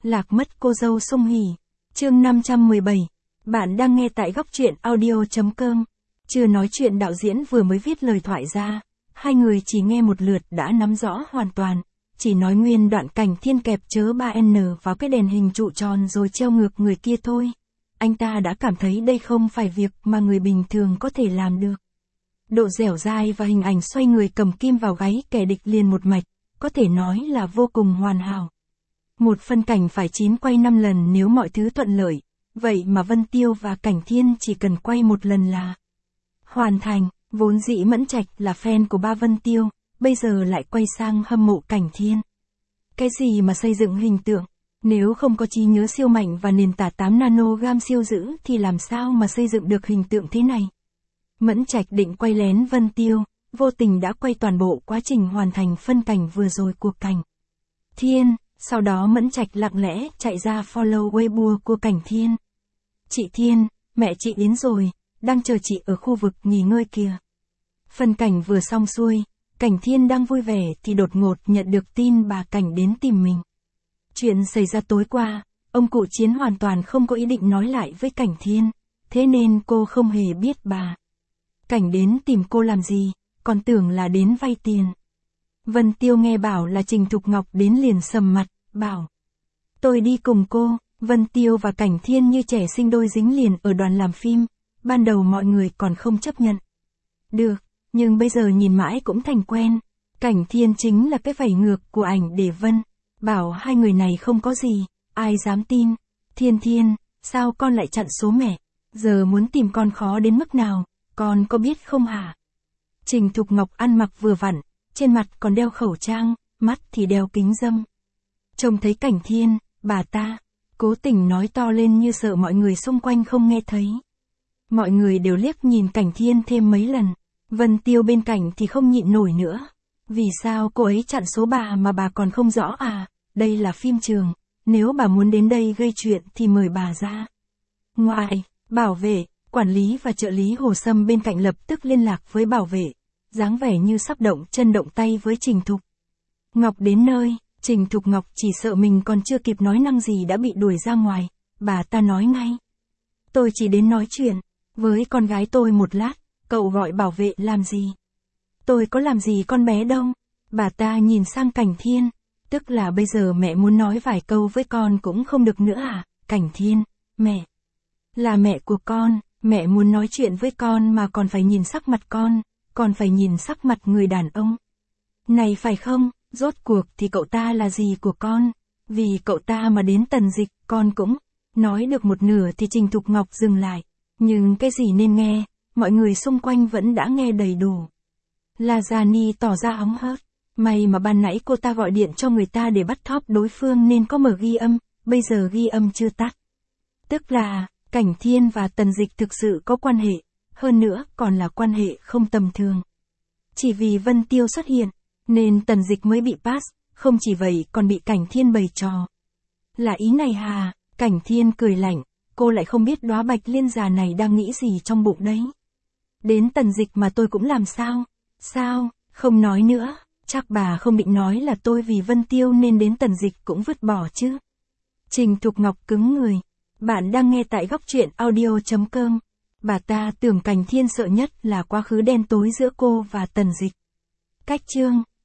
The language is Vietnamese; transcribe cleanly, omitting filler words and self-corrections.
Lạc mất cô dâu Song Hỷ. Chương 517. Bạn đang nghe tại góc truyện audio.com. Chưa nói chuyện đạo diễn vừa mới viết lời thoại ra, hai người chỉ nghe một lượt đã nắm rõ hoàn toàn. Chỉ nói nguyên đoạn cảnh Thiên kẹp chớ 3N vào cái đèn hình trụ tròn rồi treo ngược người kia thôi. Anh ta đã cảm thấy đây không phải việc mà người bình thường có thể làm được. Độ dẻo dai và hình ảnh xoay người cầm kim vào gáy kẻ địch liền một mạch, có thể nói là vô cùng hoàn hảo. Một phân cảnh phải 9 quay 5 lần nếu mọi thứ thuận lợi, vậy mà Vân Tiêu và Cảnh Thiên chỉ cần quay một lần là hoàn thành. Vốn dĩ Mẫn Trạch là fan của ba Vân Tiêu, bây giờ lại quay sang hâm mộ Cảnh Thiên. Cái gì mà xây dựng hình tượng, nếu không có trí nhớ siêu mạnh và nền tảng 8 nanogam siêu dữ thì làm sao mà xây dựng được hình tượng thế này. Mẫn Trạch định quay lén Vân Tiêu, vô tình đã quay toàn bộ quá trình hoàn thành phân cảnh vừa rồi của Cảnh Thiên. Sau đó Mẫn Trạch lặng lẽ chạy ra follow Weibo của Cảnh Thiên. Chị Thiên, mẹ chị đến rồi, đang chờ chị ở khu vực nghỉ ngơi kìa. Phân cảnh vừa xong xuôi, Cảnh Thiên đang vui vẻ thì đột ngột nhận được tin bà Cảnh đến tìm mình. Chuyện xảy ra tối qua, ông cụ Chiến hoàn toàn không có ý định nói lại với Cảnh Thiên, thế nên cô không hề biết bà Cảnh đến tìm cô làm gì, còn tưởng là đến vay tiền. Vân Tiêu nghe bảo là Trình Thục Ngọc đến liền sầm mặt, bảo: tôi đi cùng cô. Vân Tiêu và Cảnh Thiên như trẻ sinh đôi dính liền ở đoàn làm phim, ban đầu mọi người còn không chấp nhận được, nhưng bây giờ nhìn mãi cũng thành quen. Cảnh Thiên chính là cái vảy ngược của ảnh để Vân bảo hai người này không có gì, ai dám tin. Thiên Thiên, sao con lại chặn số mẹ, giờ muốn tìm con khó đến mức nào, con có biết không hả? Trình Thục Ngọc ăn mặc vừa vặn, trên mặt còn đeo khẩu trang, mắt thì đeo kính râm. Trông thấy Cảnh Thiên, bà ta cố tình nói to lên như sợ mọi người xung quanh không nghe thấy. Mọi người đều liếc nhìn Cảnh Thiên thêm mấy lần. Vân Tiêu bên cạnh thì không nhịn nổi nữa. Vì sao cô ấy chặn số bà mà bà còn không rõ à? Đây là phim trường, nếu bà muốn đến đây gây chuyện thì mời bà ra ngoài. Bảo vệ, quản lý và trợ lý Hồ Sâm bên cạnh lập tức liên lạc với bảo vệ, dáng vẻ như sắp động chân động tay với Trình Thục Ngọc. Đến nơi, Trình Thục Ngọc chỉ sợ mình còn chưa kịp nói năng gì đã bị đuổi ra ngoài. Bà ta nói ngay: tôi chỉ đến nói chuyện với con gái tôi một lát, cậu gọi bảo vệ làm gì? Tôi có làm gì con bé đâu. Bà ta nhìn sang Cảnh Thiên, tức là bây giờ mẹ muốn nói vài câu với con cũng không được nữa à? Cảnh Thiên, mẹ là mẹ của con, mẹ muốn nói chuyện với con mà còn phải nhìn sắc mặt con, còn phải nhìn sắc mặt người đàn ông này phải không? Rốt cuộc thì cậu ta là gì của con? Vì cậu ta mà đến Tần Dịch, con cũng nói được một nửa thì Trình Thục Ngọc dừng lại. Nhưng cái gì nên nghe, mọi người xung quanh vẫn đã nghe đầy đủ. La Giani tỏ ra hóng hớt. May mà ban nãy cô ta gọi điện cho người ta để bắt thóp đối phương nên có mở ghi âm, bây giờ ghi âm chưa tắt. Tức là, Cảnh Thiên và Tần Dịch thực sự có quan hệ, hơn nữa còn là quan hệ không tầm thường. Chỉ vì Vân Tiêu xuất hiện, nên Tần Dịch mới bị pass, không chỉ vậy còn bị Cảnh Thiên bày trò. Là ý này hà? Cảnh Thiên cười lạnh, cô lại không biết đóa bạch liên già này đang nghĩ gì trong bụng đấy. Đến Tần Dịch mà tôi cũng làm sao? Sao, không nói nữa, chắc bà không định nói là tôi vì Vân Tiêu nên đến Tần Dịch cũng vứt bỏ chứ. Trình Thục Ngọc cứng người. Bạn đang nghe tại góc truyện audio.com. Bà ta tưởng Cảnh Thiên sợ nhất là quá khứ đen tối giữa cô và Tần Dịch. Cách chương